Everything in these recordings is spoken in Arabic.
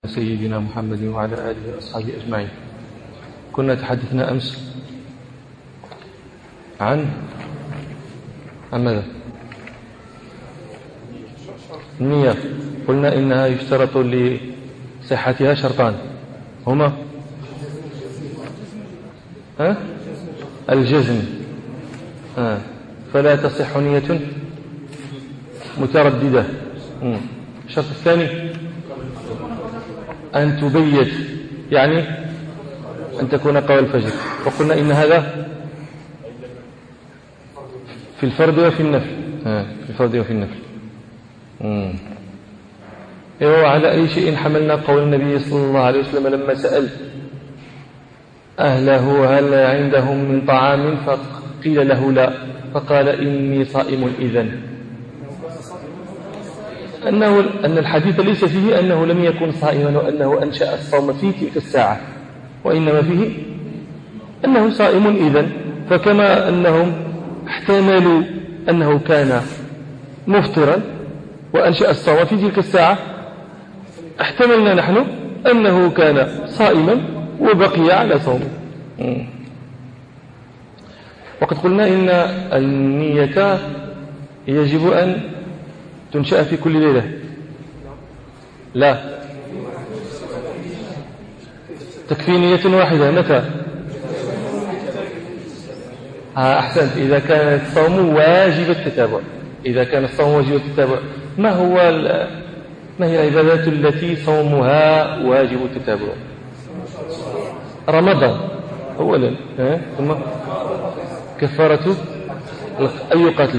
سيدنا محمد وعلى آله وأصحابه أجمعين. كنا تحدثنا أمس عن ماذا؟ النية. قلنا إنها يشترط لصحتها شرطان هما الجزم، فلا تصح نية مترددة. الشرط الثاني أن تبيت، يعني أن تكون قبل الفجر. وقلنا إن هذا في الفرد وفي النفل. في الفرد وفي النفل. وعلى أي شيء حملنا قول النبي صلى الله عليه وسلم لما سأل أهله هل عندهم من طعام فقيل له لا، فقال إني صائم إذن. أن الحديث ليس فيه أنه لم يكن صائما وأنه أنشأ الصوم في تلك الساعة، وإنما فيه أنه صائم إذن. فكما أنهم احتملوا أنه كان مفطرا وأنشأ الصوم في تلك الساعة، احتملنا نحن أنه كان صائما وبقي على صومه. وقد قلنا إن النية يجب أن تنشأ في كل ليلة. لا، تكفي نية واحدة. متى؟ أحسنت. إذا كان الصوم واجب التتابع. إذا كان الصوم واجب التتابع، ما هي العبادات التي صومها واجب التتابع؟ رمضان أولا، ثم كفارة أي قتل؟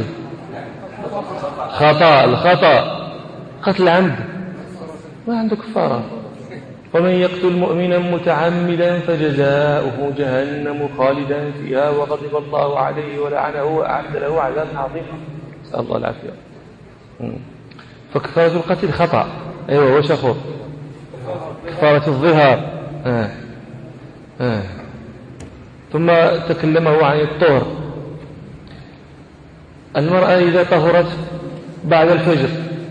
الخطأ قتل عمد ما عنده كفارة. ومن يقتل مؤمنا متعمدا فجزاؤه جهنم خالدا فيها وغضب الله عليه ولعنه وأعد له عذابا عظيما. نسأل الله العافية. فكفارة القتل خطأ. أيوة، وش أخو؟ كفارة الظهار. ثم تكلمه عن الطهر. المرأة إذا طهرت بعد الفجر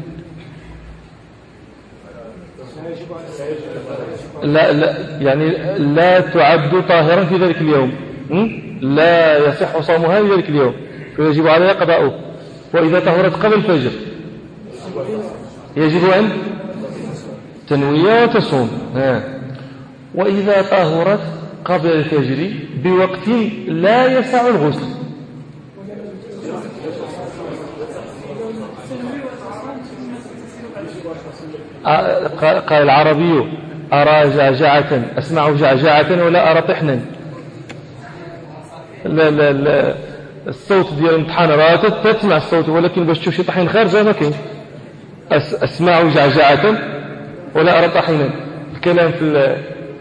لا يعني لا تعد طاهرا في ذلك اليوم، لا يصح صومها في ذلك اليوم، فيجب عليها قضاؤه. وإذا طهرت قبل الفجر يجب أن تنوي وتصوم. وإذا طهرت قبل الفجر بوقت لا يسع الغسل، قال العربي أرى جعجعة أسمع جعجعة ولا أرى طحنا. لا الصوت ديال الامتحان راه تسمع الصوت، ولكن باش تشوف شي طحين خارج ما كاين. أسمع جعجعة ولا أرى طحنا. الكلام في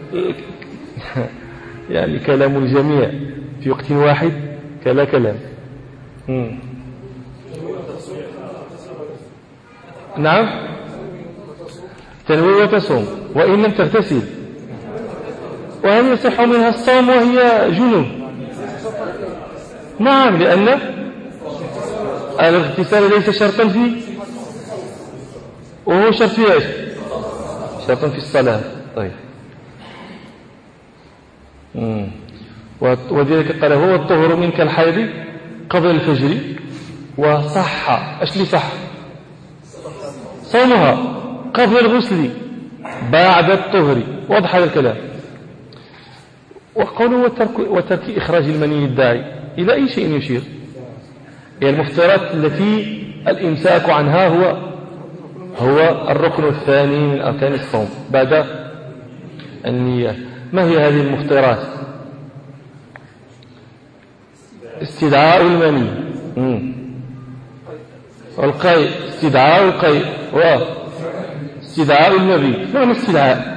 يعني كلام الجميع في وقت واحد كلا كلام. نعم، تنوي وتصوم وإن لم تغتسل. وهل يصح منها الصوم وهي جنوب؟ نعم، لأن الاغتسال ليس شرطا فيه، وهو شرط في ايش؟ شرطا في الصلاة. طيب. وذلك قال هو الطهر منك الحيض قبل الفجر وصح. ايش اللي صح؟ صومها قبل الغسل بعد الطهر. واضح هذا الكلام. وقوله وترك إخراج المني الداعي إلى أي شيء يشير؟ هي المفترات التي الإمساك عنها هو الركن الثاني من أركان الصوم بعد النية. ما هي هذه المفترات؟ استدعاء المني والقيء، استدعاء القيء واستدعاء المبيت. معنى استدعاء؟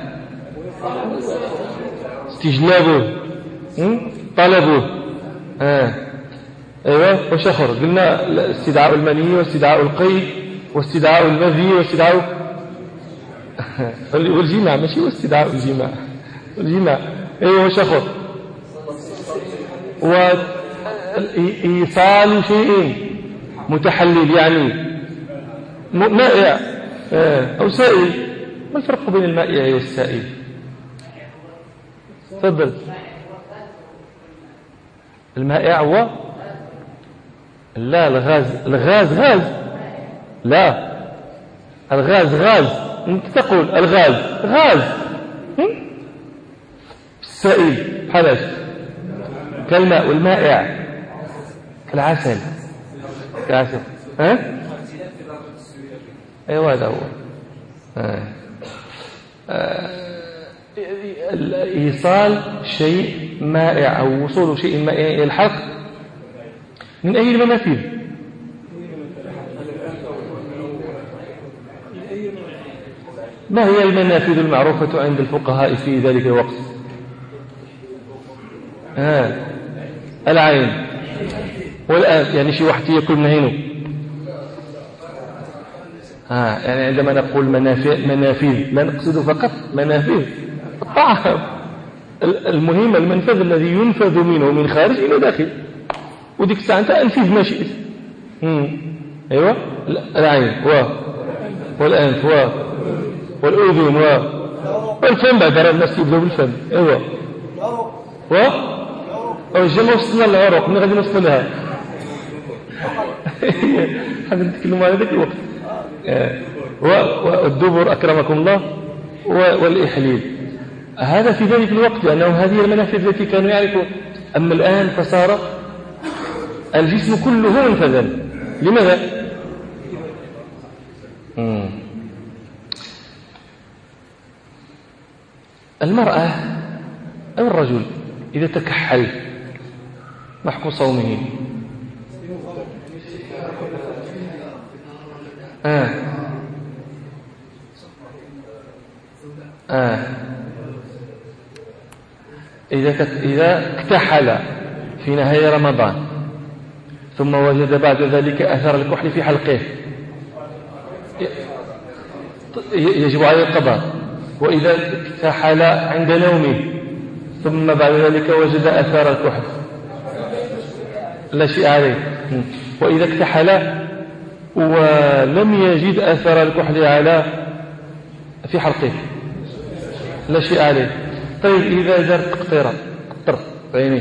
استجلابه، طلبه. ايوه، وش اخر؟ قلنا استدعاء المني واستدعاء القيء واستدعاء المبي واستدعاء والجماع، ماشي واستدعاء الجماع، والجماع. ايوه، وش اخر؟ وإيصال شيء متحلل، يعني مائع أو سائل. ما الفرق بين المائع والسائل؟ تفضل. المائع هو لا الغاز غاز، لا الغاز غاز، انت تقول الغاز غاز. السائل حلاش كالماء، والمائع كالعسل، كالعسل. ايوه هذا هو. إيصال شيء مائع أو وصول شيء مائع إلى الحلق من أي المنافذ؟ ما هي المنافذ المعروفة عند الفقهاء في ذلك الوقت؟ العين والآن، يعني شي واحد يأكل من عينه. يعني عندما نقول منافذ لا نقصد فقط منافذ الطعام، المهم المنفذ الذي ينفذ منه من خارج إلى داخل، وديك الساعة أنت أنفذ ما شئت. أيوة، العين والأنف والأذن والفم، بعد الناس يبدأوا بالفم. أيوة، الجمع وصلنا للعروق، من غادي نوصل لها؟ حابب نتكلم على ذلك الوقت. والدبر أكرمكم الله، والإحليل، هذا في ذلك الوقت، لأنه هذه المنافذ التي كانوا يعرفون. أما الآن فصار الجسم كله منفذا. لماذا؟ المرأة أو الرجل إذا تكحل ما حكم صومه؟ إذا اكتحل في نهاية رمضان ثم وجد بعد ذلك أثر الكحل في حلقه يجب عليه القضاء. وإذا اكتحل عند نومه ثم بعد ذلك وجد أثر الكحل لا شيء عليه. وإذا اكتحل ولم يجد أثر الكحل في حلقه لا شيء عليه. طيب إذا زار تقطيرة قطر في عينيه،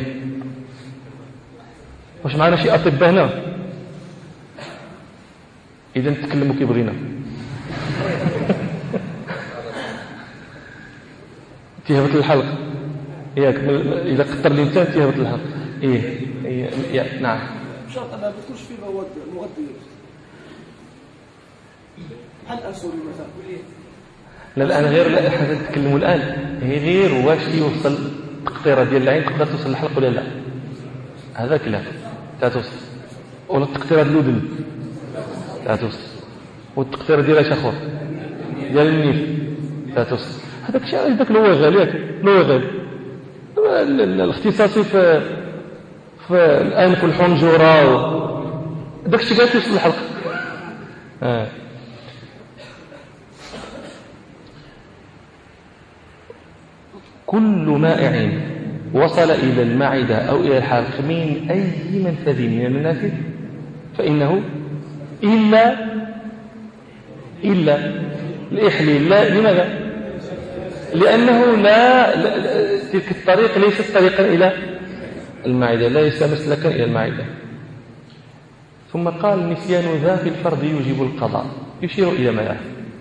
واش معنا شي أطباء هنا؟ إذا نتكلموا كي بغينا. تيهبط الحلق ياك، إذا قطر الإنسان تيهبط الحلق. نعم. شرط أنها ما تكونش فيه مغذيات بحال الأنسولين مثلا. لا الآن غير، لا حنا نتكلموا الآن هي غير واش يوصل التقطيرة ديال العين تقدر توصل للحلق ولا لا. هذا كلام توصل، ولا التقطيرة ديال الودن توصل، والتقطيرة ديال اش اخر ديال النيف توصل. هذاك الشيء هذاك هو غالي، هو غالي الاختصاصي في الأنف والحنجرة داك الشيء قاعد توصل للحلق. كل مائع وصل إلى المعدة أو إلى الحلق من أي منفذ من المنافذ فإنه إلا الإحليل. لا، لماذا؟ لأنه تلك الطريق ليست طريقا إلى المعدة، ليس مسلكا إلى المعدة. ثم قال نسيان ذا في الفرض يوجب القضاء، يشير إلى ماذا؟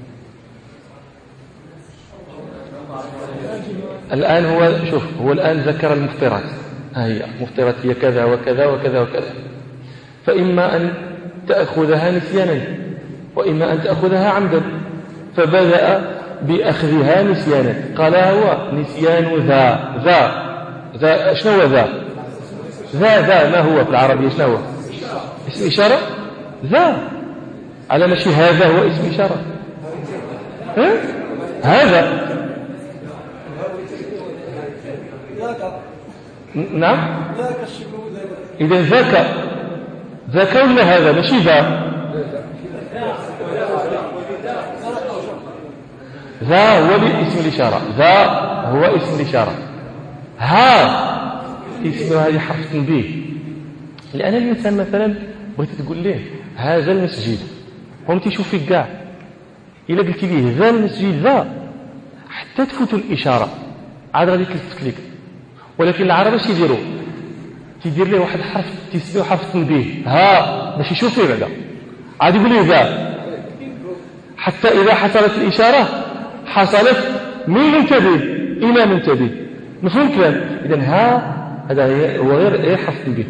الآن هو الآن ذكر المفطرات، هي مفطرات هي كذا وكذا وكذا وكذا، فإما أن تأخذها نسيانا وإما أن تأخذها عمدا، فبدأ بأخذها نسيانا. قال هو نسيان ذا شنو هو ذا ما هو في العربية؟ شنو هو؟ اسم إشارة. ذا على ماشي هذا هو اسم إشارة. هذا نعم. إذا ذاك ولا هذا ماشي ذا هو اسم الإشارة، ذا هو اسم الإشارة، اسم هذه حرف تنبيه. لأن الإنسان مثلا بغيت تقول له هذا المسجد، هم تيشوف فيك كاع، إلا قلت ليه ذا المسجد ذا حتى تفوتوا الإشارة عاد غادي تتكليك. ولكن العرب اش يديروا؟ تيدير ليه واحد الحرف تيسميو حرف التنبيه ها باش يشوف فيه بعدا، عاد يقول ليه ذا، حتى إذا حصلت الإشارة حصلت من منتبه إلى منتبه. مفهوم الكلام؟ إذن هذا هو غير حرف التنبيه.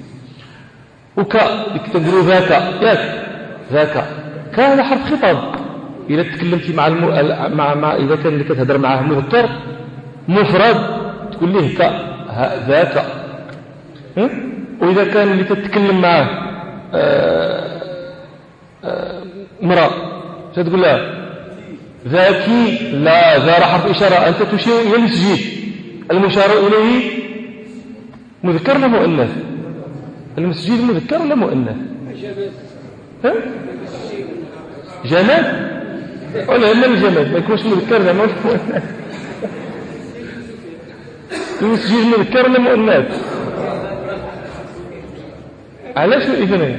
وكا تقولوا ذاك ياك ذاك كان حرف خطاب. إذا تكلمتي مع إذا كان اللي كتهضر معاه مذكر مفرد تقول له ذاك. وإذا كان اللي تتكلم معاه مرأة تقول لها ذاكي. لا، ذا حرف إشارة، أنت تشير إلى المسجد. المشار إليه مذكر ولا مؤنث؟ المسجد مذكر ولا مؤنث؟ جماد ولا إلا الجماد ما يكونش مذكر لا ما مؤنث. المسجد مذكر ولا مؤنث؟ علاش الإذن؟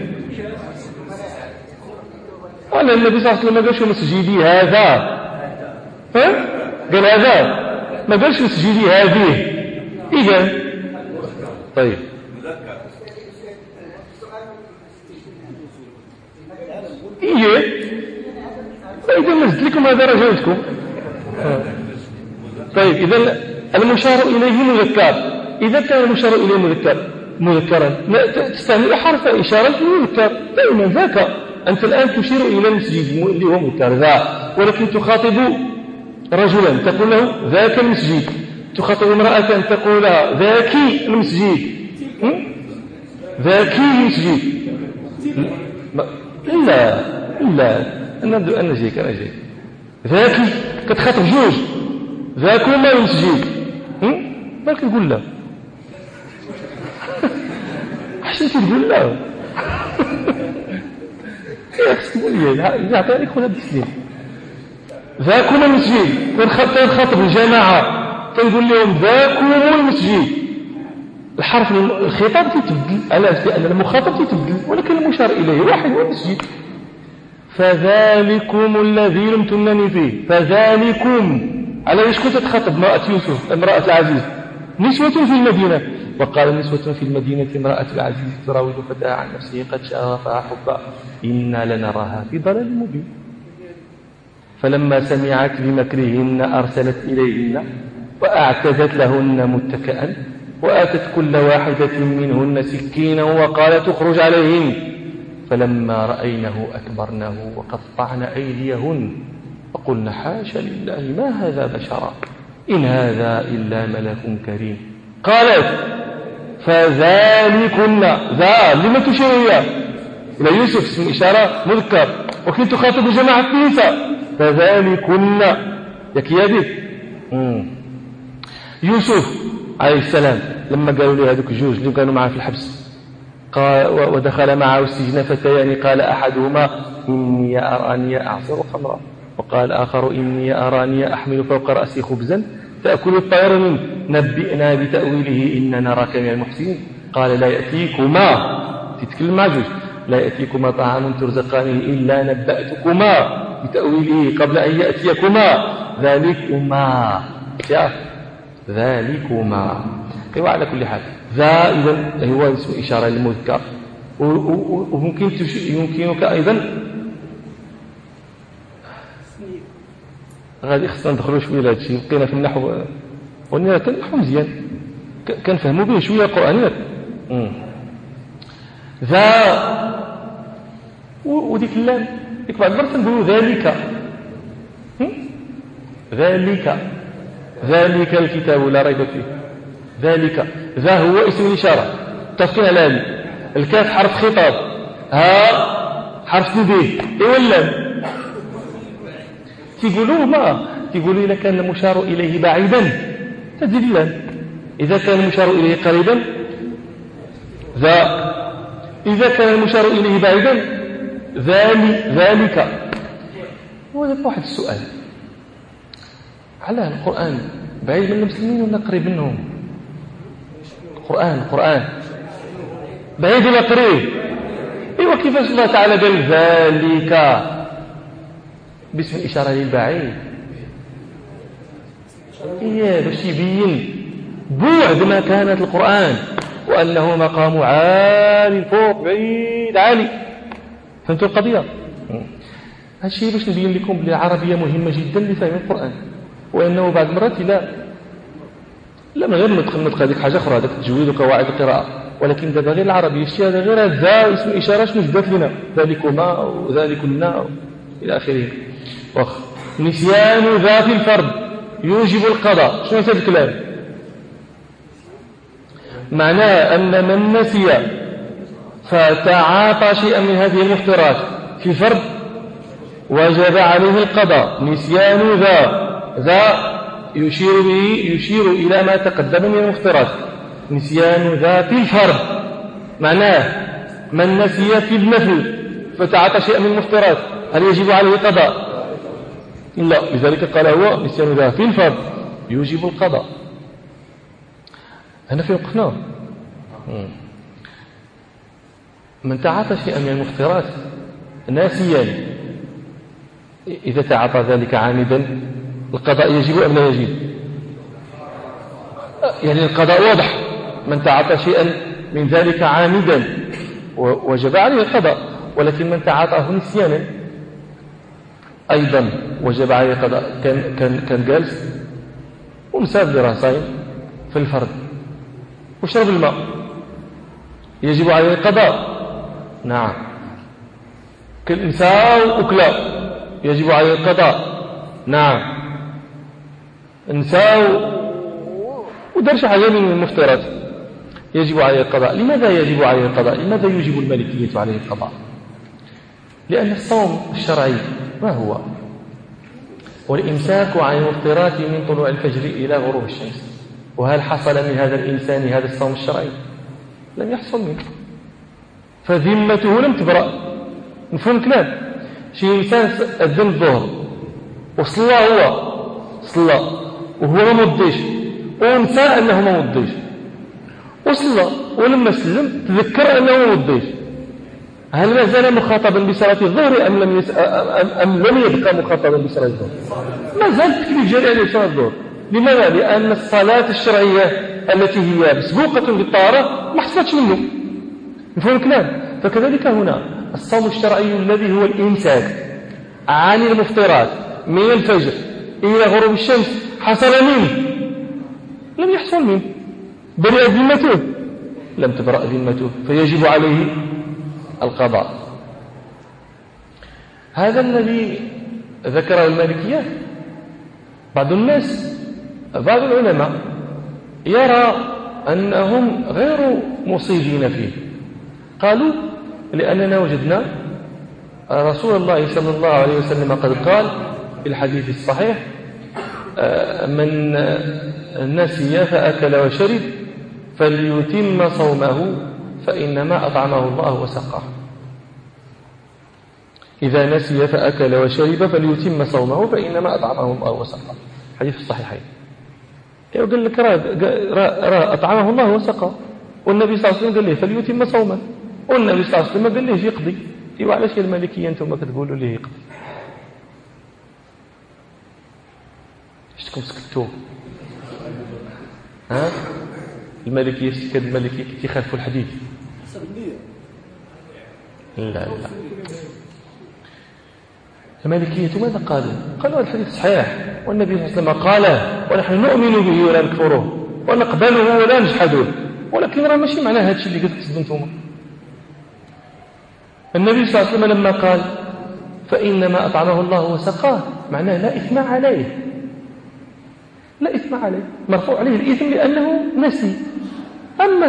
قال النبي صلى الله عليه وسلم ما قالش مسجدي هذا، قال هذا، ما قالش مسجدي هذه. إذن طيب إذا ما زدت لكم هذا رجعتكم. طيب إذا المشار إليه مذكر. إذا كان المشار إليه مذكرا تستعمل حرف إشارة مذكر دائما ذاك. أنت الآن تشير إلى المسجد اللي هو مذكر ذا، ولكن تخاطب رجلا تقول له ذاك المسجد، تخاطب امرأة تقول لها ذاكي المسجد، ذاكي المسجد. لا أنا جيك ذاكي كتخاطب جوج، ذاكما المسجد ما كتقول لا. حشي تقول لا يا أخي تقول لي يعطيني خذها بالسليم. ذاكما المسجد تنخاطب الجماعة تنقول لهم ذاكم المسجد. الحرف الخطاب تتبدل لأن المخاطب تتبدل، ولكن المشار إليه واحد هو المسجد. فذلكم الذي لمتنني فيه. فذلكم على ايش كنت تخاطب امرأة يوسف امرأة العزيز؟ نسوة في المدينة. وقال نسوة في المدينة امرأة العزيز تراود فتاة عن نفسه قد شغفها حبا إنا لنراها في ضلال مبين. فلما سمعت بمكرهن أرسلت إليهن وأعتدت لهن متكئا وآتت كل واحدة منهن سكينا وقالت اخرج عليهن. فلما رأينه أكبرنه وقطعن أيديهن وقلن حاشا لله ما هذا بشرا إن هذا إلا ملك كريم. قالت فذلكن ذا لما تشير إياه إلى يوسف اسم إشارة مذكر، وكنت تخاطب جماعة النساء. فذلكن يكيادك يوسف عليه السلام لما قالوا له هذوك الجوج اللي كانوا معه في الحبس قال ودخل معه السجن فتيان قال أحدهما إني أراني أعصر خمرا وقال آخر إني أراني أحمل فوق رأسي خبزا تأكل الطير منه نبئنا بتأويله إننا نراك من المحسنين. قال لا يأتيكما تتكلم مع جوج لا يأتيكما طعام ترزقانه إلا نبأتكما بتأويله قبل أن يأتيكما ذلكما ذلكما. وعلى كل حال ذا إذن هو اسم إشارة للمذكر. وممكن يمكنك أيضا غادي خصنا ندخلوا شويه لهذا الشيء. بقينا في النحو قلنا كان النحو مزيان كنفهموا به شويه القرآنيات. ذا وديك اللام ديك بعض المرات نقولوا ذلك ذلك الكتاب لا ريب فيه. ذلك ذا هو اسم الإشارة تفقين الآن. الكاف حرف خطاب، ها حرف تنبيه، إيه ولا تقولوا ما تقولوا إذا كان المشار إليه بعيدا تزيد اللام، إذا كان المشار إليه قريبا ذا، إذا كان المشار إليه بعيدا ذلك. وهذا واحد السؤال، على القرآن بعيد من المسلمين ولا قريب منهم؟ القرآن بعيد ولا قريب؟ ايوه كيفاش الله تعالى قال ذلك باسم الإشارة للبعيد؟ باش يبين بعد ما كانت القرآن وأنه مقام عالي فوق بعيد عالي. فهمتوا القضية؟ هذا الشيء باش نبين لكم بلي العربية مهمة جدا لفهم القرآن، وأنه بعض المرات لا من غير نطق هذيك حاجة أخرى، هذاك تجويد وقواعد القراءة، ولكن دابا غير العربية الشيء هذا غير هذا اسم إشارة شنو جدت لنا ذلكما وذلكنا إلى آخره. نسيان ذات الفرد يوجب القضاء. شنو هذا الكلام؟ معناه أن من نسي فتعاطى شيئا من هذه المفطرات في فرد وجب عليه القضاء. نسيان ذا يشير إلى ما تقدم من المفطرات. نسيان ذات الفرد معناه من نسي في النفل فتعاطى شيئا من المفطرات هل يجب عليه قضاء؟ لا، لذلك قال هو نسيان ذات الفرد يوجب القضاء. هنا في وقفنا. من تعاطى شيئا من المفطرات ناسيا إذا تعاطى ذلك عامدا القضاء يجب أم لا يجب؟ يعني القضاء واضح، من تعاطى شيئا من ذلك عامدا وجب عليه القضاء، ولكن من تعاطاه نسيانا أيضا وجب عليه القضاء. كان جالس ومساب لراه صايم في الفرد وشرب الماء يجب عليه القضاء. نعم. كالإنساء وكلا يجب عليه القضاء. نعم. إنساء ودرش حاجة من المفترات يجب عليه القضاء. لماذا يجب عليه القضاء؟ لماذا يجب المالكية عليه القضاء؟ لأن الصوم الشرعي ما هو؟ والإمساك عن المفطرات من طلوع الفجر إلى غروب الشمس. وهل حصل من هذا الإنسان هذا الصوم الشرعي؟ لم يحصل منه، فذمته لم تبرأ. نفهم الكلام؟ شي إنسان أذن الظهر وصلى هو وهو ما مضيش ونسى أنه ما مضيش وصلى ولما سلم تذكر أنه ما مضيش، هل ما زال مخاطبا بصلاة الظهر أم لم يبقى مخاطبا بصلاة الظهر؟ ما زال تكليف جاري عليه صلاة الظهر. لماذا؟ لأن الصلاة الشرعية التي هي مسبوقة بالطهارة ما حصلتش منه. نفهم الكلام؟ فكذلك هنا الصوم الشرعي الذي هو الإمساك عن المفطرات من الفجر إلى غروب الشمس حصل منه؟ لم يحصل منه. برئ ذمته؟ لم تبرأ ذمته، فيجب عليه القضاء. هذا الذي ذكره المالكية. بعض العلماء يرى أنهم غير مصيبين فيه. قالوا لأننا وجدنا رسول الله صلى الله عليه وسلم قد قال في الحديث الصحيح من نسي فأكل وشرب فليتم صومه فإنما أطعمه الله وسقاه. إذا نسي فأكل وشرب فليتم صومه فإنما أطعمه الله وسقاه. حديث الصحيحين. يقول لك راه أطعمه الله وسقاه، والنبي صلى الله عليه وسلم قال له فليتم صومه، والنبي صلى الله عليه وسلم قال له يقضي. ايوا علاش يا المالكيه انتم كتقولوا ليه يقضي؟ شتكم سكتوا؟ المالكيه كاد المالكيه كيخالفوا الحديث. لا المالكيه ماذا قالوا؟ قالوا الحديث صحيح والنبي صلى الله عليه وسلم قاله ونحن نؤمن به ولا نكفره ونقبله ولا نجحده، ولكن راه ماشي معنى هذا الشيء اللي قلت انتم. النبي صلى الله عليه وسلم لما قال فإنما أطعمه الله وسقاه معناه لا إثم عليه، لا إثم عليه، مرفوع عليه الإثم لأنه نسي. أما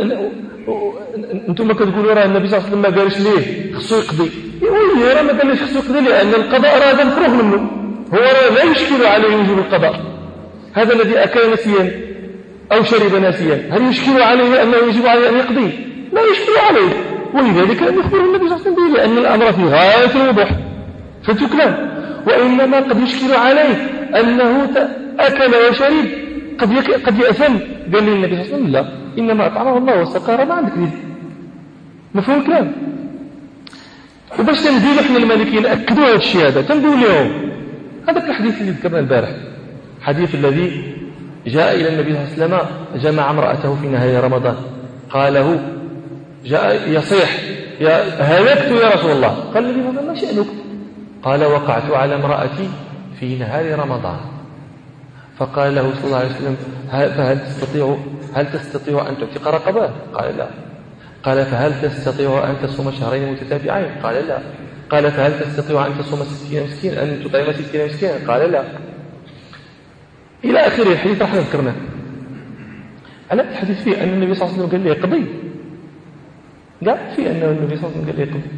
أنتم كتقولوا راه النبي صلى الله عليه وسلم ما قالش ليه خصو يقضي، يقول راه ما قالش خصو يقضي لأن القضاء راه مفروغ منه، هو راه لا يشكل عليه وجوب القضاء. هذا الذي أكل نسيا أو شرب ناسيا هل يشكل عليه أنه يجب عليه أن يقضي؟ لا يشكل عليه، ولذلك لم يخبر النبي صلى الله عليه وسلم لأن الأمر في غاية الوضوح. فهمتوا الكلام؟ وإنما قد يشكل عليه أنه أكل وشرب قد يأثم. قال لي النبي صلى الله عليه وسلم لا إنما أطعمه الله وسقاه، ما عندك ذلك. مفهوم الكلام؟ وباش تنزيل احنا المالكيين نأكدوا هذا الشيء هذا تنقول لهم هذاك الحديث اللي ذكرنا البارح حديث الذي جاء إلى النبي صلى الله عليه وسلم جمع امرأته في نهاية رمضان، قال له جاء يصيح هلكت يا رسول الله. قال النبي صلى الله عليه وسلم ما شأنك؟ قال وقعت على امرأتي في نهار رمضان. فقال له صلى الله عليه وسلم هل تستطيع أن تعتق رقبة؟ قال لا. قال فهل تستطيع أن تصوم شهرين متتابعين؟ قال لا. قال فهل تستطيع أن تصوم 60 مسكين أن تطعم 60 مسكين؟ قال لا. إلى آخر الحديث راح نذكرنا. على الحديث فيه أن النبي صلى الله عليه وسلم قال لي يقضي، قال فيه أن النبي صلى الله عليه وسلم قال لي يقضي،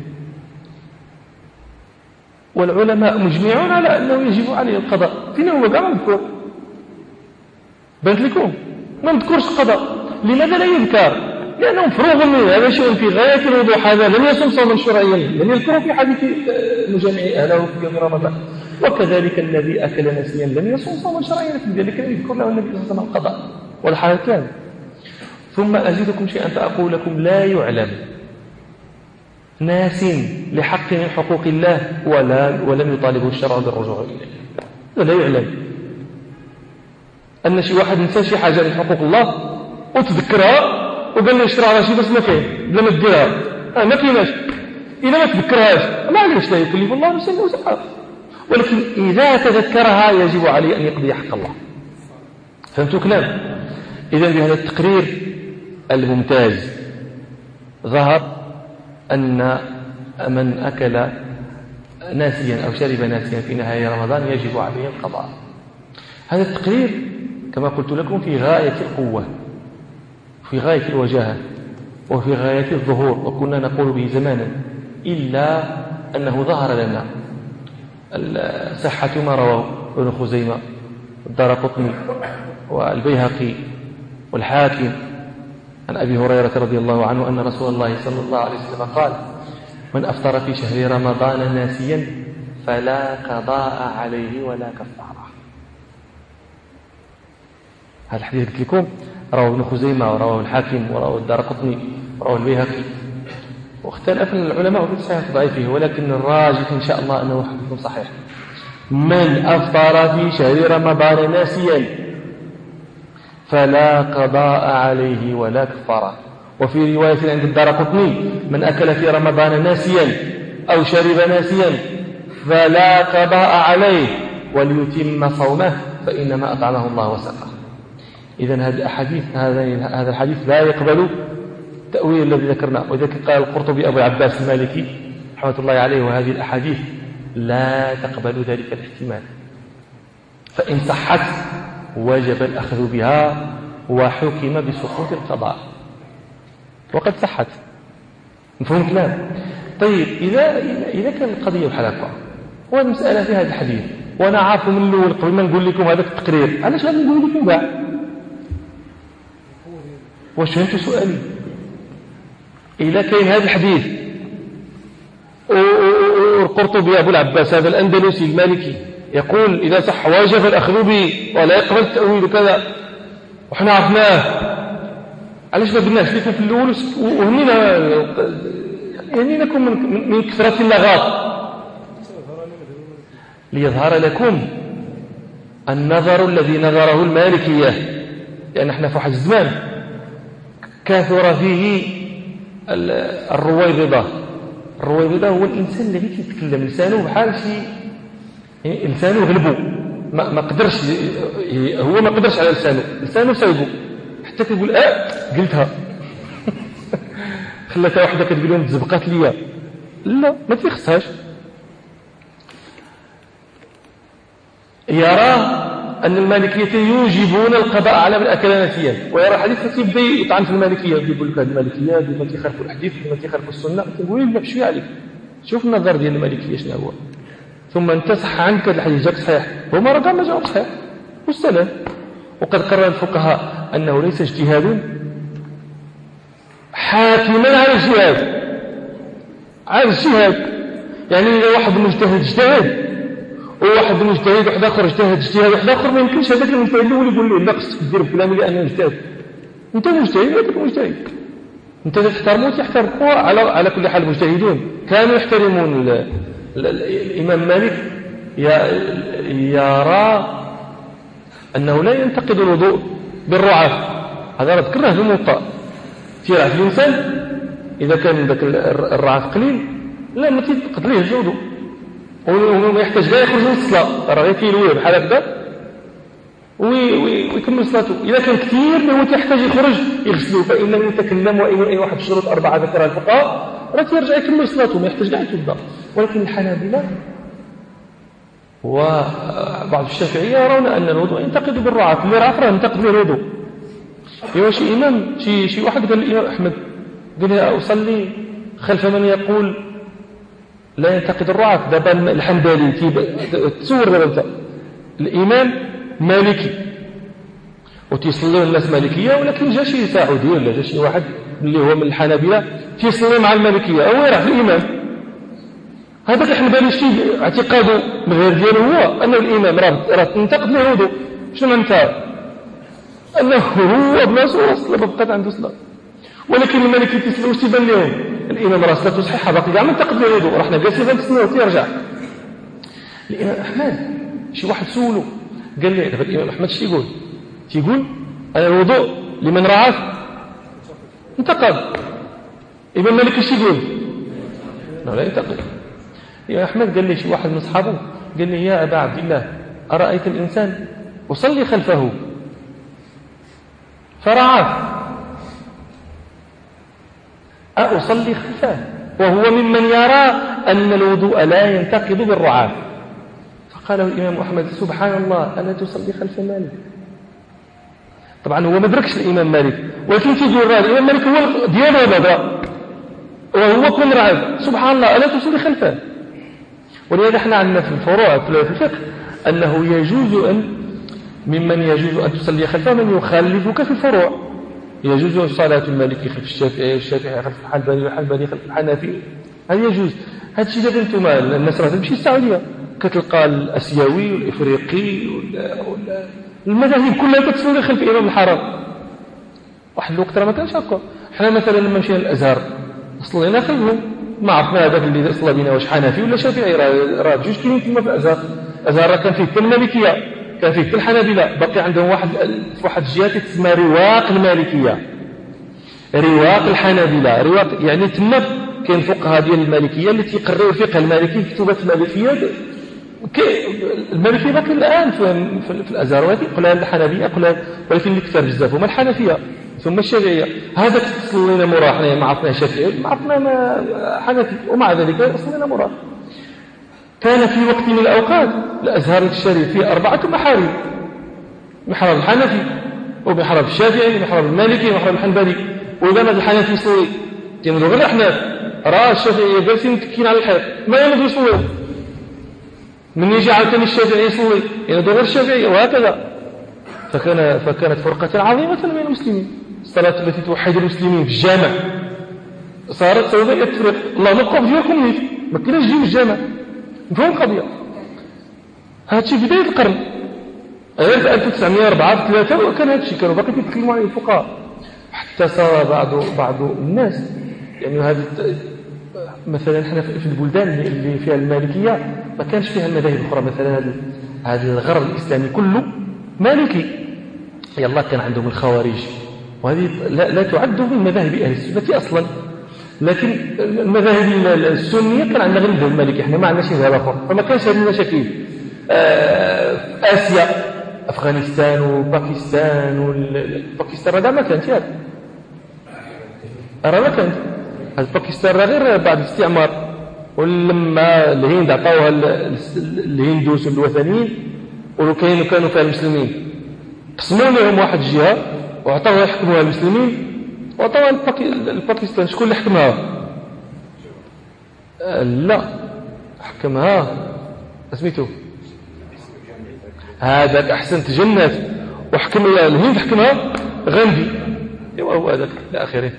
والعلماء مجمعون على أنه يجب عليه القضاء. فين هو قال ما نذكر؟ بنت لكم ما نذكرش القضاء. لماذا لا يذكر؟ لأنه مفروغ منه، هذا شيء في غاية الوضوح، هذا لم يصم صوما شرعيا، لم يذكره في حديث مجامع أهله في يوم رمضان. وكذلك الذي أكل نسيا لم يصم صوما شرعيا، لذلك لم يذكر له النبي صلى الله عليه وسلم القضاء والحال كامل. ثم أزيدكم شيئا فأقول لكم لا يعلم ناس لحق من حقوق الله ولم يطالبه الشرع بالرجوع إليه. لا يعلم أن شي واحد نسى شي حاجة من حقوق الله وتذكرها وقال لي اشترى على شي بس ما كاين بلا ما تديرها، ما كايناش. إذا ما تذكرهاش ما عليش، لا يكلف الله نفسا إلا وسعها، ولكن إذا تذكرها يجب عليه أن يقضي حق الله. فهمتوا كلام؟ إذا بهذا التقرير الممتاز ظهر أن من أكل ناسيا أو شرب ناسيا في نهاية رمضان يجب عليه القضاء. هذا التقرير كما قلت لكم في غاية القوة، في غاية الوجاهة، وفي غاية الظهور، وكنا نقول به زمانا، إلا أنه ظهر لنا صحة ما رواه ابن خزيمة والدارقطني والبيهقي والحاكم عن أبي هريرة رضي الله عنه أن رسول الله صلى الله عليه وسلم قال: من أفطر في شهر رمضان ناسيا فلا قضاء عليه ولا كفارة. هذا الحديث قلت لكم رواه ابن خزيمة ورواه الحاكم ورواه الدارقطني ورواه البيهقي، واختلف العلماء في صحيح ضعيفه، ولكن الراجح إن شاء الله أنه حديث صحيح. من أفطر في شهر رمضان ناسيا فلا قضاء عليه ولا كفارة. وفي رواية عند الدارقطني: من أكل في رمضان ناسيا أو شرب ناسيا فلا قضاء عليه وليتم صومه فإنما أطعمه الله وسقاه. إذن هذا الحديث لا يقبل التأويل الذي ذكرناه، وذلك قال القرطبي أبو العباس المالكي رحمة الله عليه: وهذه الأحاديث لا تقبل ذلك الاحتمال، فإن صحت وجب الأخذ بها وحكم بسقوط القضاء، وقد صحت. مفهوم كلام؟ طيب إذا كان القضية بحال هو المسألة في هذا الحديث، وأنا عارف من الأول قبل ما نقول لكم هذا التقرير، علاش غادي نقول لكم كاع؟ واش فهمتوا سؤالي؟ إذا كاين هذا الحديث والقرطبي أبو العباس هذا الأندلسي المالكي يقول إذا صح واجب الأخذ به ولا يقبل التأويل وكذا، وحنا عرفناه، علاش ما قلناش لكم في الأول وهنيناكم من كثرة اللغات ليظهر لكم النظر الذي نظره المالكية، لأن احنا في واحد الزمان كثر فيه الرويبضة هو الإنسان الذي يتكلم لسانه بحال شيء، يعني لسانه غلبه، ما قدرش هو ما قدرش على لسانه سايبه، حتى تقول قلتها خلتها واحدة كتقول لهم تزبقات ليا، لا ما تيخصهاش. يرى أن المالكية يوجبون القضاء على من أكل ناسيا، ويرى الحديث يبدأ يطعن في المالكية، يقول لك هذه المالكية بما تخالفوا الحديث بما تخالفوا السنة، تقول لا شوية عليك، شوف النظر ديال المالكية شنو هو، ثم انت صح عنك هذا الحديث جاك صحيح، هما راه ما جاوب صحيح والسلام. وقد قرر الفقهاء أنه ليس اجتهاد حاكما على الجهاد، يعني إذا واحد مجتهد اجتهد وواحد مجتهد واحد آخر اجتهاد واحد آخر، ما يمكنش هذاك المجتهد الأول يقول له لا خصك دير بكلامي لأنه مجتهد. أنت مجتهد وهذاك مجتهد، أنت تحترمه تحترمه. على كل حال المجتهدون كانوا يحترمون الإمام مالك، يرى أنه لا ينتقد الوضوء بالرعاف. هذا راه ذكرناه في الموطأ. تيرعف الإنسان إذا كان ذاك الرعاف قليل لا ما تيتقد ليه الوضوء وما يحتاج لا يخرج من الصلاة، راه غير كيلويه بحال هكذا ويكمل صلاته. إذا كان كثير هو تحتاج يخرج يغسله، فإنه يتكلم وإن واحد الشروط 4 ذكرها الفقهاء راه تيرجع يكمل صلاته ما يحتاج لا يتوضا. ولكن الحنابلة وبعض الشافعية يرون أن الوضوء ينتقد بالرعاف. اللي رعاف راه ينتقد به الوضوء. شي إمام شي واحد قال الإمام أحمد قال لي أصلي خلف من يقول لا ينتقد الرعاف. دابا الحنبلي تصور دابا انت الإمام مالكي وتيصلوا الناس مالكية، ولكن جا شي سعودي ولا جا شي واحد اللي هو من الحنابلة تيصلي مع المالكية أو يرعف الإمام. هذاك الحنبلي شي اعتقاده من غير ديالو هو أن الإمام راه تنتقد له الوضوء. شنو معناتها؟ أنه هو بلاصه الصلاة ما بقات عنده صلاة. ولكن المالكي تيصلوا واش تيبان لهم الإمام راه صلاته صحيحة باقي كاع ما انتقد له الوضوء، رحنا جالسين نستناو تيرجع. الإمام أحمد شي واحد سولو قال لي دابا الإمام أحمد اش تيقول أنا الوضوء لمن رعاف انتقد. الإمام مالك اش يقول؟ لا ينتقد. الإمام أحمد قال لي شي واحد من أصحابه قال لي يا أبا عبد الله أرأيت الإنسان أصلي خلفه فرعاف أصلي خلفه وهو ممن يرى أن الوضوء لا ينتقد بالرعاف. فقاله الإمام أحمد سبحان الله ألا تصلي خلف مالك. طبعا هو ما دركش الإمام مالك، ولكن تيقول الإمام مالك هو ديالو هذا وهو كل رعاف سبحان الله ألا تصلي خلفه. ولهذا احنا عندنا في الفروع في الفقه أنه يجوز ممن يجوز أن تصلي خلفه من يخالفك في الفروع. يجوز صلاة المالكي خلف الشافعي والشافعي خلف الحنبلي والحنبلي خلف الحنفي، هذا يجوز. هذا الشيء دابا نتوما الناس راه تمشي السعودية كتلقى الأسيوي والإفريقي المذاهب كلها كتصلي خلف الإمام الحرام. واحد الوقت راه ما كانش هكا. حنا مثلا لما مشينا للأزهر صلينا خلفهم ما عرفنا هذاك اللي صلى بينا واش حنفي ولا شافعي، راه جوج كاينين تما في الأزهر. الأزهر راه كان فيه حتى المالكية كان فيه حتى الحنابلة، باقي عندهم واحد الجهة تسمى رواق المالكية رواق الحنابلة. رواق يعني تما كاين فقهاء ديال المالكية اللي تيقرروا الفقه المالكي كتبات المالكية. المالكية باقي الآن في الأزهر ويقولها الحنابلة يقولها، ولكن اللي كثر بزاف هما الحنفية ثم الشافعية. هذا تصلينا مراه حنا ما عرفنا شافعي ما عرفنا ما حنفي، ومع ذلك صلينا مراه. كان في وقت من الأوقات الأزهر الشريف فيه 4 محارم: محراب الحنفي ومحراب الشافعي ومحراب المالكي ومحراب الحنبلي. وإذا ما الحنفي يصلي يمدوا غير الأحناف، راه الشافعي جالسين متكين على الحيط ما يمدوا يصلوا. من يجي عاوتاني الشافعي يصلي يمدوا غير الشافعي، وهكذا. فكانت فرقة عظيمة بين المسلمين. الصلاة التي توحد المسلمين في الجامع صارت سوداء تفرق. الله نبقى ديالكم نيت ما كناش نجيو الجامع نفهم القضية. هذا الشيء في بداية القرن غير في 1904 في 3 وكان هذا الشيء كانوا باقي يتكلموا عليه الفقهاء. حتى صار بعض الناس يعني هذا مثلا احنا في البلدان اللي فيها المالكية ما كانش فيها المذاهب الأخرى. مثلا هذا الغرب الإسلامي كله مالكي. يلا كان عندهم الخوارج وهذه لا تعد من مذاهب أهل السنة أصلا، لكن المذاهب السنية كان عندنا غير المذهب المالكي. احنا ما عندناش مذهب آخر، فما كانش هذه المشاكل. آسيا أفغانستان وباكستان باكستان راه ما كانت هذا راه ما كانت. باكستان راه غير بعد الاستعمار، ولما الهند عطاوها الهندوس والوثنيين وكانوا فيها المسلمين قسموا لهم واحد الجهة وعطاوها يحكموها المسلمين وعطاوها الباكستان. شكون اللي حكمها؟ لا حكمها سميتو هذاك أحسنت جنات، وحكم الهند حكمها غاندي. هو هذاك إلى آخره.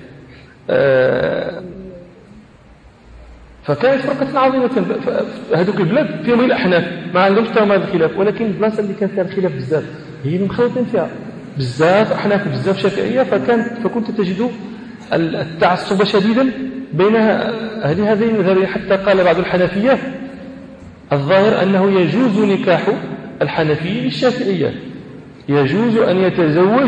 فكانت فرقة عظيمة. هذوك البلاد فيهم الأحناف ما عندهمش تمام هذا الخلاف، ولكن البلاصة اللي كان فيها الخلاف بزاف هي اللي مخلطين فيها بزاف أحناف بزاف شافعية. فكنت تجد التعصب شديدا بين هذين المذهبين، حتى قال بعض الحنفية الظاهر أنه يجوز نكاح الحنفي للشافعية. يجوز أن يتزوج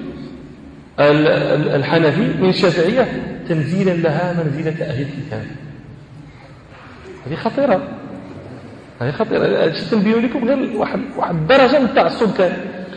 الحنفي من الشافعية تنزيلا لها منزلة أهل الكتاب. هذه خطيرة، هذه خطيرة. الشيء تنبيه لكم غير واحد الدرجة من التعصب كان.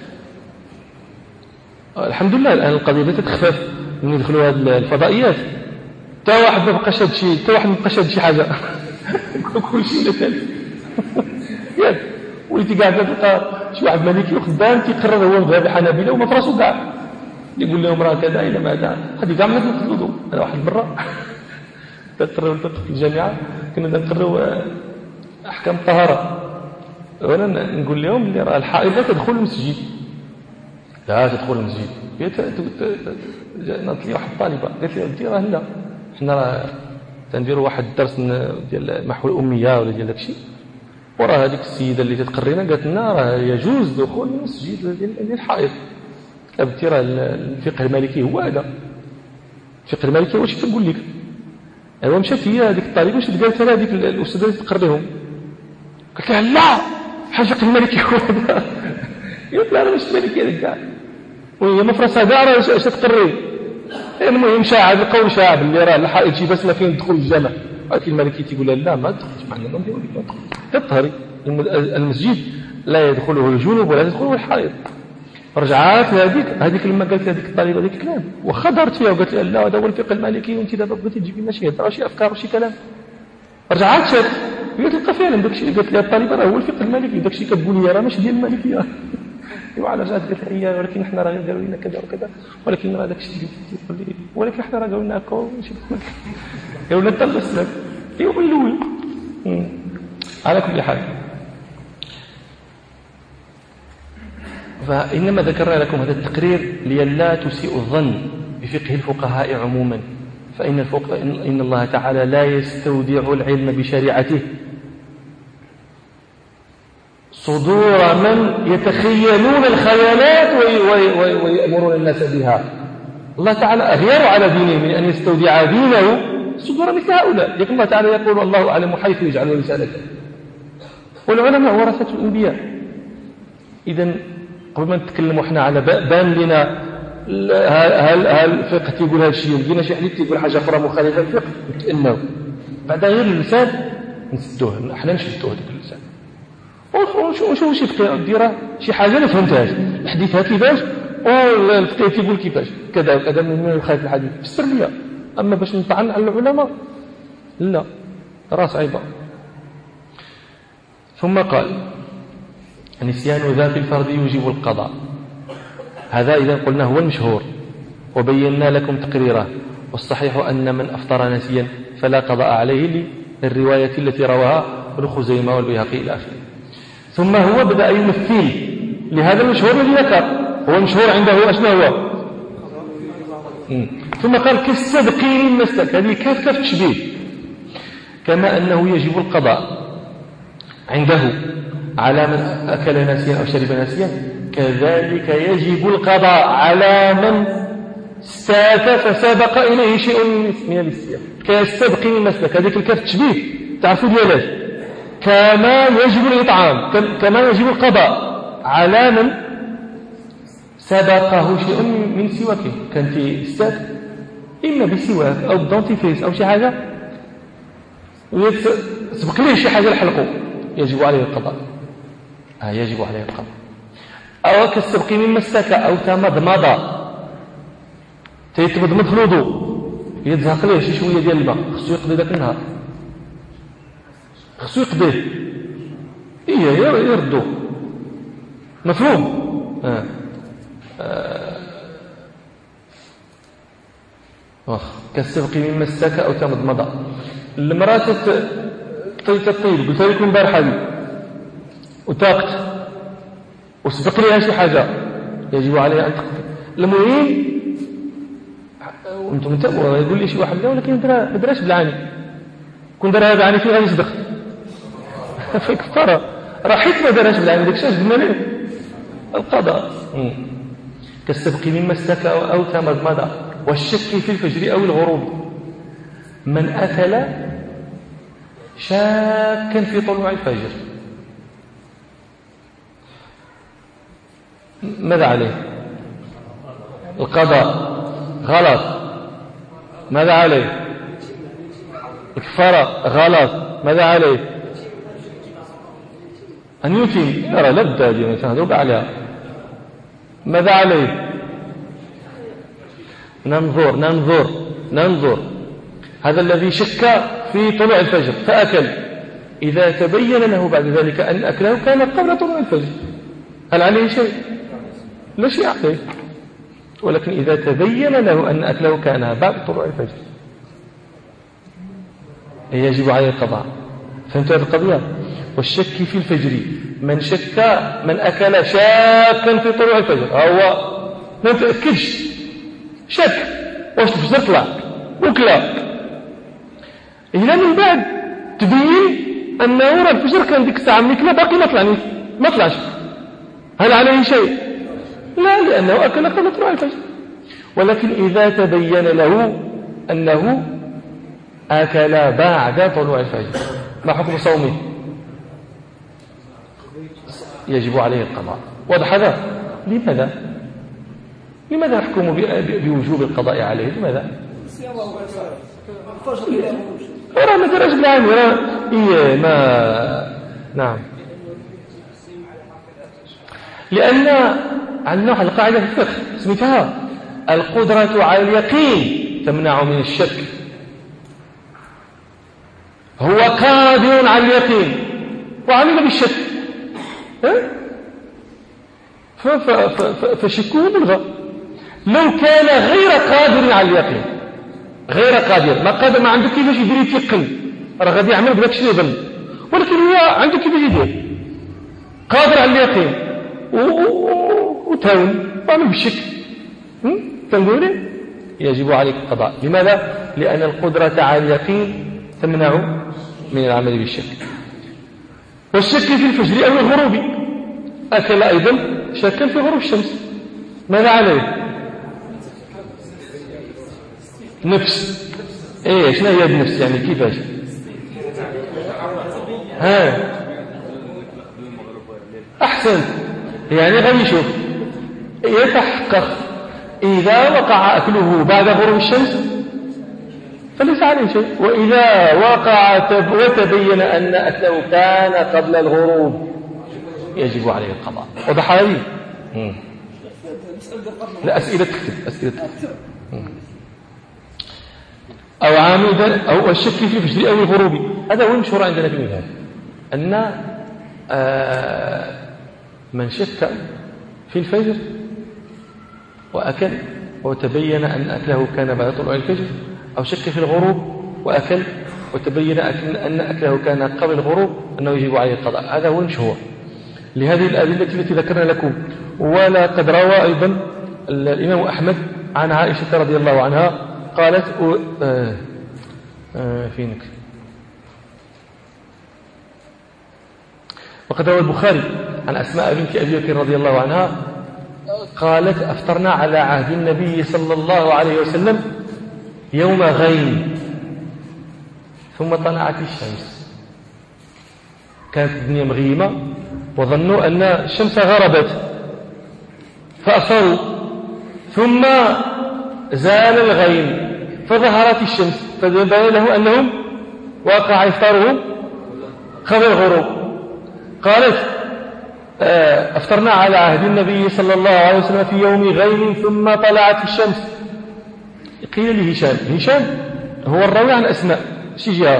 الحمد لله الآن القضية بدأت تخفف من يدخلوا هذه الفضائيات. تا واحد ما بقاش هذا شي حاجة كل شيء مثالي ياك. وليتي قاعد تلقى شي واحد مالكي وخدام تيقرر هو مذهب الحنابلة وما فراسو كاع يقول لهم راه كذا إلى ماذا هذه كاع ما تنقضوا. أنا واحد المرة تقرروا في الجامعة كنا نقرروا أحكام الطهارة، وأنا نقول لهم اللي راه الحائض لا تدخل المسجد، لا تدخل المسجد. نعطي لي واحد الطالبة قالت لي ودي راه لا، حنا راه تنديروا واحد الدرس ديال محو الأمية ولا ديال داكشي، وراه هذيك السيدة اللي تتقرينا قالت لنا راه يجوز دخول المسجد ديال الحائض. أبتي راه الفقه المالكي هو هذا، الفقه المالكي واش تنقول لك. ايوا مشات هي هذيك الطالبه واش قالت لها هذيك الاستاذه اللي تقريهم، قالت لها لا حاجه الفقه المالكي هو هذا. قالت لها انا مش مالكي هذاك كاع، وهي مفرسه كاع راه اش تقري. المهم شاع هذا القول شاع باللي راه الحائط شي بس ما فين يدخل الجامع، ولكن المالكي تيقول لها لا ما تدخلش معنا، ما نديروا لك تطهري. المسجد لا يدخله الجنوب ولا يدخله الحائط. رجعات هذيك لما قالت هذيك الطالبه هذيك الكلام واخا دارت فيها وقالت لها لا هذا هو الفقه المالكي وانت دابا بغيتي تجيبي لنا شي هضره وشي افكار وشي كلام. رجعات شافت هي تلقى فعلا داك الشيء اللي قالت لها الطالبه راه هو الفقه المالكي، داك الشيء كتقول لي راه ماشي ديال المالكيه. ايوا على رجعت قالت لها ولكن حنا راه قالوا لنا كذا وكذا، ولكن راه داك الشيء اللي تقول لي ولكن حنا راه قالوا لنا هكا وماشي قالوا لنا حتى الاسلام. ايوا من الاول. على كل حال فإنما ذكرنا لكم هذا التقرير لئلا تسيء الظن بفقه الفقهاء عموما، إن الله تعالى لا يستودع العلم بشريعته صدور من يتخيلون الخيالات ويأمرون الناس بها. الله تعالى أغير على دينه من أن يستودع دينه صدور مثل هؤلاء. لكن الله تعالى يقول الله أعلم حيث يجعل رسالته، والعلماء ورثة الأنبياء. إذن قبل ما نتكلموا احنا على بان لنا هل الفقه تيقول هذا الشيء ولقينا شي حديث تيقول حاجه اخرى مخالفه للفقه نتأنوا، بعد غير اللسان نسدوه، احنا نشدوه هذاك اللسان ونشوفوا شي فقه ديرها شي حاجه ما فهمتهاش، الحديث هات كيفاش والفقه تيقول كيفاش كذا وكذا من يخالف الحديث في السريه. اما باش نطعن على العلماء لا، راس عيبه. ثم قال نسيان ذات الفرد يوجب القضاء. هذا إذا قلنا هو المشهور وبينا لكم تقريره، والصحيح أن من أفطر نسيا فلا قضاء عليه للرواية التي رواها ابن خزيمة والبيهقي إلى آخره. ثم هو بدأ يمثل لهذا المشهور الذي ذكر، هو المشهور عنده أشنو هو. ثم قال كالسبق للمسلك، هذه كاف تشبيه، كما أنه يجب القضاء عنده على من أكل ناسيا أو شرب ناسيا، كذلك يجب القضاء على من استاك فسبق إليه شيء من النسيان. كالسبق للمسلك، هذيك الكاف تشبيه تعرفوا ديالاش، كما يجب الإطعام، كما يجب القضاء على من سبقه شيء من سواكه. كان استاك إما بسواك أو بدونتيفيس أو شي حاجة سبق ليه شي حاجة لحلقه، يجب عليه القضاء. يجب عليه القضاء. أو كالسبق من مسك أو تمضمض، تيتمضمض في الوضوء يتزهق ليه شي شوية ديال الماء، خصو يقضي ذاك النهار، خصو يقضيه يردو. مفهوم؟ كالسبق من مسك أو تمضمض. المرأة تطيب قلت لكم البارحة دي وتاقت وسبق لها شي حاجة يجب عليها أن تقضي. المهم وانتم انتبهوا، يقول لي شي واحد لا ولكن ما دراش بالعاني، كون دار هذا عاني فيه غادي يصدق في كفارة، راه حيت ما دارهاش بالعاني داك الشيء قلنا له القضاء. كالسبق مما استكى أو تمضمض والشك في الفجر أو الغروب. من أكل شاكا في طلوع الفجر ماذا عليه؟ القضاء غلط. ماذا عليه؟ الكفارة غلط. ماذا عليه؟ أن يتم. ترى لا بد نهضروا عليها. ماذا عليه؟ ننظر. هذا الذي شك في طلوع الفجر فأكل، إذا تبين له بعد ذلك أن أكله كان قبل طلوع الفجر، هل عليه شيء؟ لا شيء عليه. ولكن إذا تبين له أن أكله كان بعد طلوع الفجر يجب عليه القضاء. فهمت هذه القضية؟ والشك في الفجر، من أكل شاكا في طلوع الفجر، هو ما متأكدش، شك واش الفجر طلع وكلا، إلا من بعد تبين أنه راه الفجر كان ديك الساعة ملي كلا باقي ما طلعش، هل عليه شيء؟ لا، لأنه أكل قبل طلوع الفجر. ولكن إذا تبين له أنه أكل بعد طلوع الفجر، ما حكم صومه؟ يجب عليه القضاء. واضح هذا؟ لماذا نحكم بوجوب القضاء عليه؟ لماذا؟ وراه ما درج بالعام نعم. لأن عندنا القاعدة في الفقه سميتها القدرة على اليقين تمنع من الشك. هو قادر على اليقين وعمل بالشك، فشكوه ملغى. لو كان غير قادر على اليقين، غير قادر، ما عنده كيفاش يدير يتيقن، راه غادي يعمل بداك الشيء يظن، ولكن هو عنده كيفاش يدير، قادر على اليقين وتهاون وعمل بالشك، تنقولي يجب عليك القضاء. لماذا؟ لأن القدرة على اليقين تمنع من العمل بالشك. والشك في الفجر أو الغروب، أكل أيضا شكا في غروب الشمس، ماذا عليه؟ نفس. شنو هي النفس يعني؟ كيفاش؟ أحسن، يعني غادي يشوف يتحقق إذا وقع أكله بعد غروب الشمس فليس عليه شيء، وإذا وقع وتبين أن أكله كان قبل الغروب يجب عليه القضاء. وضح هذه؟ لا، أسئلة تكتب. أو عامدا أو الشك في الفجر أو الغروب، هذا هو المشهور عندنا في المذهب، أن من شك في الفجر وأكل وتبين أن أكله كان بعد طلوع الفجر، أو شك في الغروب وأكل وتبين أن أكله كان قبل الغروب، أنه يجب عليه القضاء. هذا هو المشهور لهذه الأدلة التي ذكرنا لكم. ولقد روى أيضا الإمام أحمد عن عائشة رضي الله عنها قالت فينك. وقد روى البخاري عن أسماء بنت أبي بكر رضي الله عنها قالت أفطرنا على عهد النبي صلى الله عليه وسلم يوم غيم ثم طلعت الشمس. كانت الدنيا مغيمة وظنوا أن الشمس غربت فأفطروا، ثم زال الغيم فظهرت الشمس، فبين له أنهم وقع إفطارهم قبل الغروب. قالت أفطرنا على عهد النبي صلى الله عليه وسلم في يوم غيم ثم طلعت الشمس. قيل لي هشام هو الراوي عن أسماء، شي جهة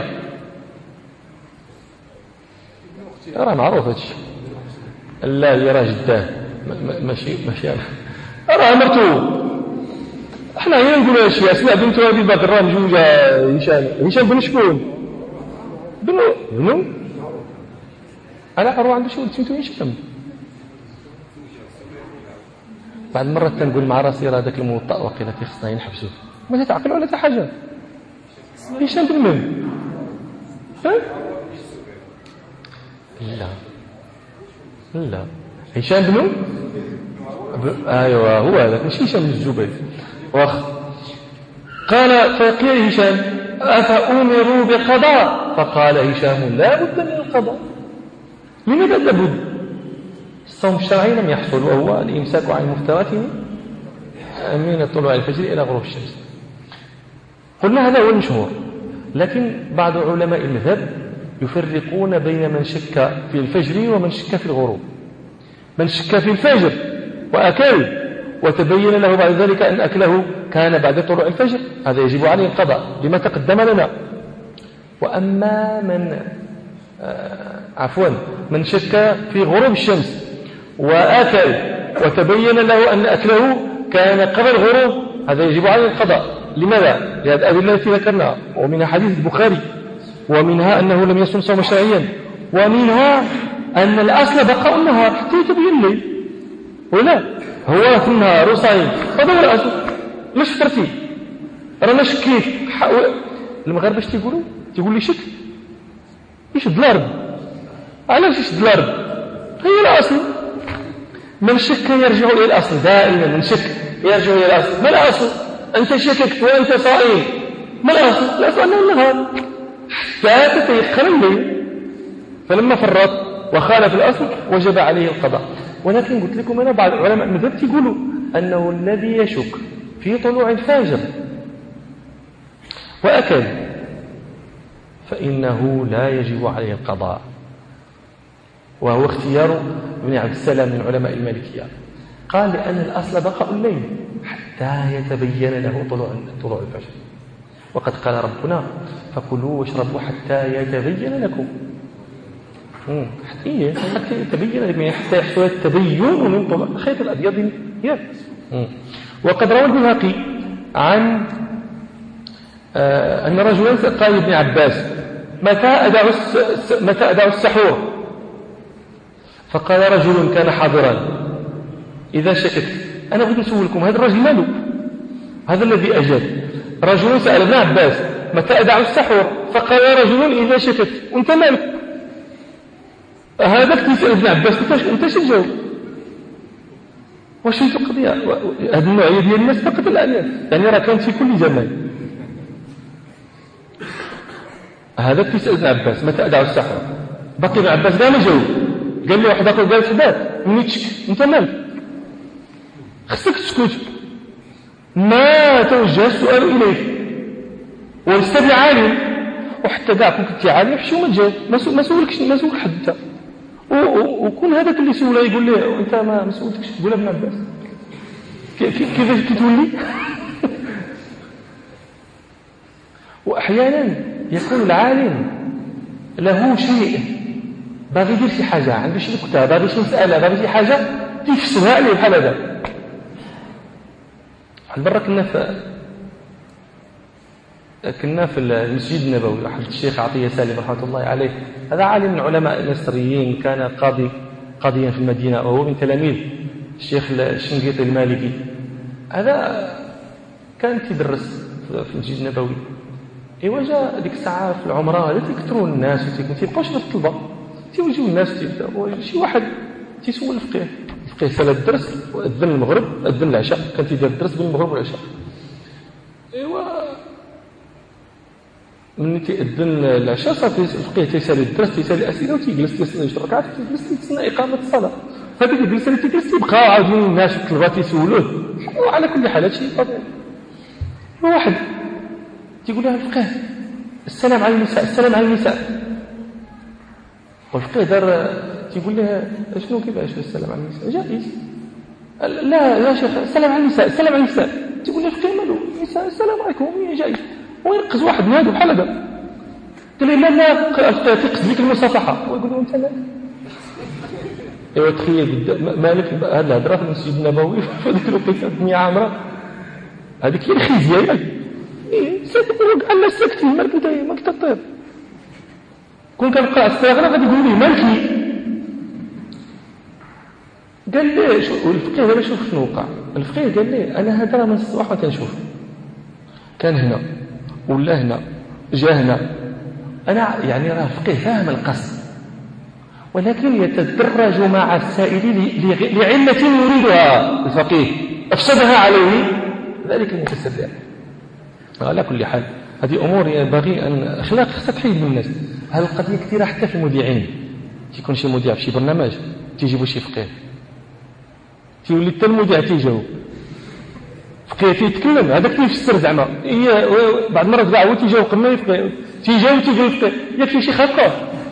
راه معروف هادشي. لا يرى جداه ماشي راه أمرته. احنا هنا نقولوا شيء أسماء بنت أبي بكر راه مجوجة هشام بن شكون؟ بنو أنا أروح عنده شو سميتو هشام. بعد مرة تنقول مع راسي راه هذاك الموطأ وقيل خصنا ينحبسوه، ما تتعقل ولا حاجة. هشام بن من؟ لا هشام بن أيوة هو هذاك، مش هشام بن الزبير. قال فقيل هشام أفأمروا بقضاء؟ فقال هشام لا بد من القضاء. لماذا لا بد؟ الصوم الشرعي لم يحصل، وهو الإمساك عن المفترات من طلوع الفجر إلى غروب الشمس. قلنا هذا هو المشهور، لكن بعض علماء المذهب يفرقون بين من شك في الفجر ومن شك في الغروب. من شك في الفجر وأكل وتبين له بعد ذلك أن أكله كان بعد طلوع الفجر، هذا يجب عليه القضاء لما تقدم لنا. وأما من شك في غروب الشمس وأكل وتبين له أن أكله كان قبل الغروب، هذا يجب عليه القضاء. لماذا؟ لهذه الأدلة التي ذكرناها، ومنها حديث البخاري، ومنها أنه لم يصم صوم شرعيا، ومنها أن الأصل بقاء النهار حتى يتبين الليل، ولا هو في النهار صايم، هذا هو الأصل. مش فطرتي رانا شكيت. المغاربة اش تيقولوا؟ تيقول لي شك يشد الأرض. علاش يشد الأرض؟ هي الأصل. من شك يرجع إلى الأصل دائما، من شك يرجع إلى الأصل. ما الأصل؟ أنت شككت وأنت صائم، ما الأصل؟ الأصل أنه النهار حتى تتيقن الليل، فلما فرط وخالف الأصل وجب عليه القضاء. ولكن قلت لكم أنا بعض علماء المذهب يقولوا أنه الذي يشك في طلوع الفجر وأكل فإنه لا يجب عليه القضاء، وهو اختيار ابن عبد السلام من علماء المالكية. قال لأن الأصل بقاء الليل حتى يتبين له طلوع الفجر، وقد قال ربنا فكلوا واشربوا حتى يتبين لكم. حتى يتبين لكم، حتى يحصل التبين من طلوع الخيط الأبيض. وقد روى البيهقي عن أن رجلا قال ابن عباس متى أدع السحور؟ فقال رجل كان حاضرا إذا شكت. أنا أريد أسألكم هذا الرجل ماله؟ هذا الذي أجاب. رجل سأل ابن عباس متى أدع السحور؟ فقال رجل إذا شكت. وانت مالك؟ هذا تسأل ابن عباس انت شو تجاوب؟ واش في القضية؟ هذه النوعية ديال الناس فقط الآن، يعني راه كانت في كل زمان. هذا تسأل ابن عباس متى أدع السحور؟ بقي ابن عباس قال ما جاوب. قال لي واحد آخر قال شباب مني تشك انت مالك؟ خصك تسكت، ما توجه السؤال إليك، ولست بعالم، وحتى كاع كون كنتي عالم حشو ما تجاوب، ما سولكش، ما سول حد انت. وكون هذاك اللي سوله يقول له انت ما سولتكش، تقول ابن عباس كيفاش كتولي؟ واحيانا يكون العالم له شيء باغي يدير شي حاجه، عنده شي نكته، باغي شي مساله، باغي شي حاجه تيفسرها عليه بحال هذا. واحد المره كنا في المسجد النبوي، واحد الشيخ عطية سالم رحمه الله عليه، هذا عالم من علماء المصريين، كان قاضيا في المدينة، وهو من تلاميذ الشيخ الشنقيطي المالكي. هذا كان يدرس في المسجد النبوي. ايوا جا ديك الساعه في العمره هذا تيكثروا الناس وتيبقاوش في الطلبه، تيوجيو الناس شي واحد تيسول الفقيه سال الدرس واذن المغرب، اذن العشاء، كان تيدير الدرس بين المغرب والعشاء. ايوا من تيأذن العشاء صافي الفقيه تيسال الدرس، تيسال الاسئله وتيجلس تيصلي 10 ركعات، تيجلس تيتسنى اقامه الصلاه. هذاك الجلسه اللي تيجلس تيبقى عاودين الناس الطلبه تيسولوه. وعلى كل حال هادشي طبيعي. واحد تيقول لها الفقيه السلام على النساء، السلام على النساء. والفقيه دار تيقول لها شنو كيفاش السلام على النساء؟ جائز. لا يا شيخ السلام على النساء، السلام على النساء. تيقول لها الفقيه مالو النساء السلام عليكم جائز. ويركز واحد من هذا بحال هذا، قال لي لا تقصد لك المصافحه، ويقول له انت مالك؟ ايوا تخيل مالك هذه الهضره في المسجد النبوي في ذيك الوقيته الدنيا عامره، هذيك هي الخزيه ياك. ساكت كاع الناس ساكتين، مالك انت مالك تطير. كون كنبقى استغرب غادي يقول لي مالك. قال لي والفقيه دابا شوف شنو وقع. الفقيه قال لي انا هذا راه من الصباح ما كنشوف، كان هنا ولا هنا جا هنا. أنا يعني راه الفقيه فاهم القصد، ولكن يتدرج مع السائل لعلة يريدها الفقيه أفسدها عليه ذلك المتسرع. على كل حال هذه أمور ينبغي أن أخلاق خصها تحيد من الناس. هذه القضية كثيرة حتى في المذيعين، يكون شي مذيع في شي برنامج تيجيبوا شي فقيه تيولي حتى المذيع تيجاوب فقيه تيتكلم هذاك تيفسر زعما هي بعض المرات كاع هو تيجاوب قبل ما يفقه تيجاوب تيقول الفقيه ياك شي خلقه.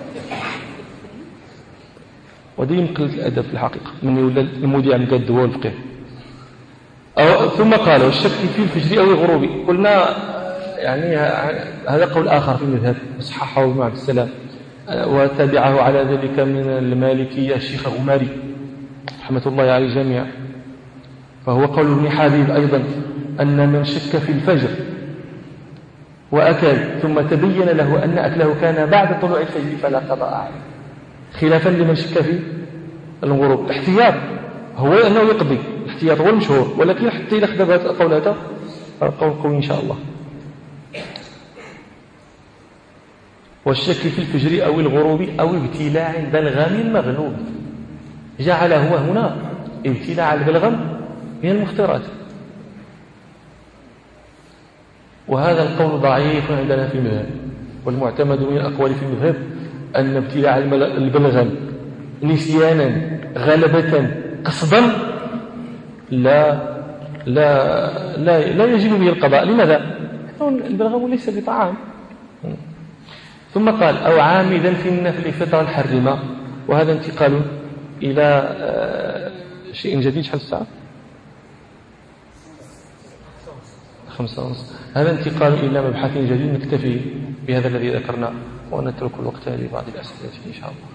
ودي من قلة الأدب في الحقيقة من يولى المذيع مقاد هو الفقيه. ثم قال والشك في الفجر أو الغروب. قلنا يعني هذا قول آخر في المذهب صححه ابن عبد السلام وتبعه على ذلك من المالكية الشيخ غماري رحمة الله عليه الجميع. فهو قول ابن حبيب أيضا أن من شك في الفجر وأكل ثم تبين له أن أكله كان بعد طلوع الفجر فلا قضاء عليه، خلافا لمن شك في الغروب. الاحتياط هو أنه يقضي، الاحتياط هو المشهور، ولكن حتى إذا خذ هذا القول هذا قول قوي إن شاء الله. والشك في الفجر أو الغروب أو ابتلاع بلغم مغلوب، جعل هو هنا ابتلاع البلغم من المفطرات، وهذا القول ضعيف عندنا في المذهب، والمعتمد من الأقوال في المذهب أن ابتلاع البلغم نسيانا غلبة قصدا لا يجب به القضاء. لماذا؟ البلغم ليس بطعام. ثم قال أو عامدا في النفل فطرا حرما، وهذا انتقال إلى شيء جديد. شحال الساعة؟ 5:30. هذا انتقال إلى مبحث جديد نكتفي بهذا الذي ذكرنا ونترك الوقت لبعض الأسئلة إن شاء الله.